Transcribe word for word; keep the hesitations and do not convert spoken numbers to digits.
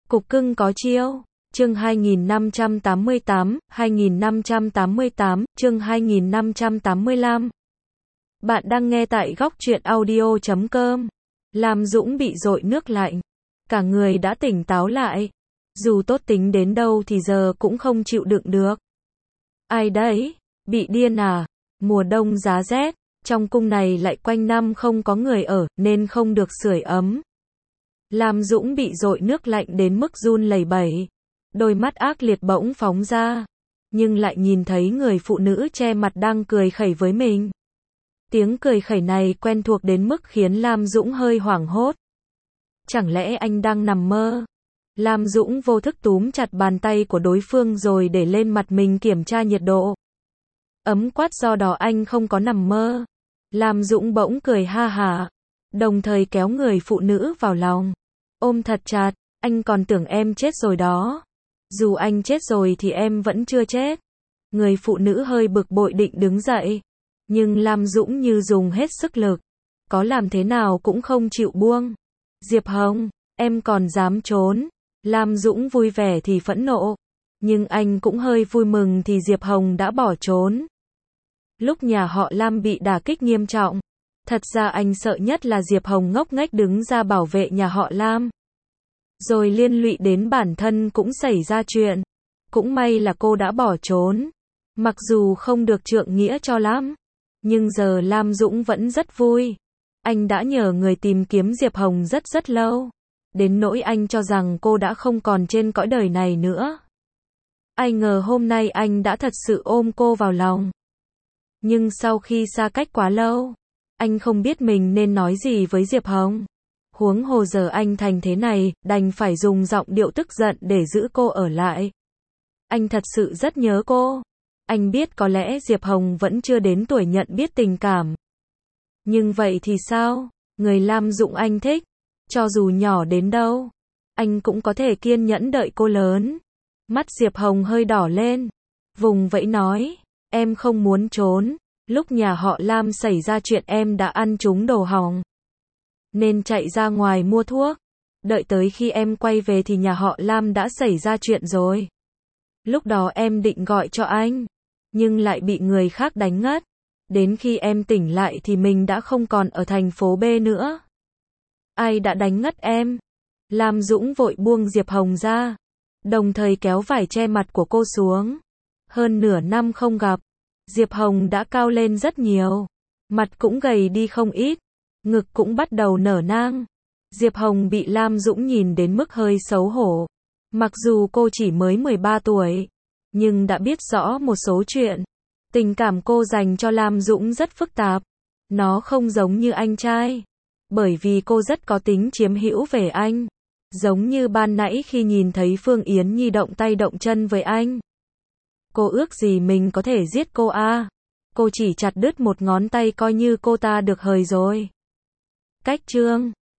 Cục cưng có chiêu. Chương hai nghìn năm trăm tám mươi tám, hai nghìn năm trăm tám mươi tám, chương hai nghìn năm trăm tám mươi lăm. Bạn đang nghe tại góc truyện audio chấm com. Lam Dũng bị dội nước lạnh. Cả người đã tỉnh táo lại. Dù tốt tính đến đâu thì giờ cũng không chịu đựng được. Ai đấy? Bị điên à? Mùa đông giá rét, trong cung này lại quanh năm không có người ở, nên không được sưởi ấm. Lam Dũng bị dội nước lạnh đến mức run lẩy bẩy. Đôi mắt ác liệt bỗng phóng ra. Nhưng lại nhìn thấy người phụ nữ che mặt đang cười khẩy với mình. Tiếng cười khẩy này quen thuộc đến mức khiến Lam Dũng hơi hoảng hốt. Chẳng lẽ anh đang nằm mơ? Lam Dũng vô thức túm chặt bàn tay của đối phương rồi để lên mặt mình kiểm tra nhiệt độ. Ấm quát do đó anh không có nằm mơ. Lam Dũng bỗng cười ha hả, đồng thời kéo người phụ nữ vào lòng. Ôm thật chặt, anh còn tưởng em chết rồi đó. Dù anh chết rồi thì em vẫn chưa chết. Người phụ nữ hơi bực bội định đứng dậy. Nhưng Lam Dũng như dùng hết sức lực. Có làm thế nào cũng không chịu buông. Diệp Hồng, em còn dám trốn. Lam Dũng vui vẻ thì phẫn nộ. Nhưng anh cũng hơi vui mừng thì Diệp Hồng đã bỏ trốn. Lúc nhà họ Lam bị đả kích nghiêm trọng. Thật ra anh sợ nhất là Diệp Hồng ngốc nghếch đứng ra bảo vệ nhà họ Lam. Rồi liên lụy đến bản thân cũng xảy ra chuyện. Cũng may là cô đã bỏ trốn. Mặc dù không được trượng nghĩa cho lắm. Nhưng giờ Lam Dũng vẫn rất vui. Anh đã nhờ người tìm kiếm Diệp Hồng rất rất lâu. Đến nỗi anh cho rằng cô đã không còn trên cõi đời này nữa. Ai ngờ hôm nay anh đã thật sự ôm cô vào lòng. Nhưng sau khi xa cách quá lâu, anh không biết mình nên nói gì với Diệp Hồng. Huống hồ giờ anh thành thế này, đành phải dùng giọng điệu tức giận để giữ cô ở lại. Anh thật sự rất nhớ cô. Anh biết có lẽ Diệp Hồng vẫn chưa đến tuổi nhận biết tình cảm. Nhưng vậy thì sao? Người Lam Dũng anh thích, cho dù nhỏ đến đâu, anh cũng có thể kiên nhẫn đợi cô lớn. Mắt Diệp Hồng hơi đỏ lên, vùng vẫy nói, em không muốn trốn. Lúc nhà họ Lam xảy ra chuyện em đã ăn trúng đồ hỏng, nên chạy ra ngoài mua thuốc. Đợi tới khi em quay về thì nhà họ Lam đã xảy ra chuyện rồi. Lúc đó em định gọi cho anh, nhưng lại bị người khác đánh ngất. Đến khi em tỉnh lại thì mình đã không còn ở thành phố B nữa. Ai đã đánh ngất em? Lam Dũng vội buông Diệp Hồng ra, đồng thời kéo vải che mặt của cô xuống. Hơn nửa năm không gặp, Diệp Hồng đã cao lên rất nhiều. Mặt cũng gầy đi không ít. Ngực cũng bắt đầu nở nang. Diệp Hồng bị Lam Dũng nhìn đến mức hơi xấu hổ. Mặc dù cô chỉ mới mười ba tuổi, nhưng đã biết rõ một số chuyện. Tình cảm cô dành cho Lam Dũng rất phức tạp. Nó không giống như anh trai. Bởi vì cô rất có tính chiếm hữu về anh. Giống như ban nãy khi nhìn thấy Phương Yến Nhi động tay động chân với anh. Cô ước gì mình có thể giết cô à. Cô chỉ chặt đứt một ngón tay coi như cô ta được hời rồi. Cách chương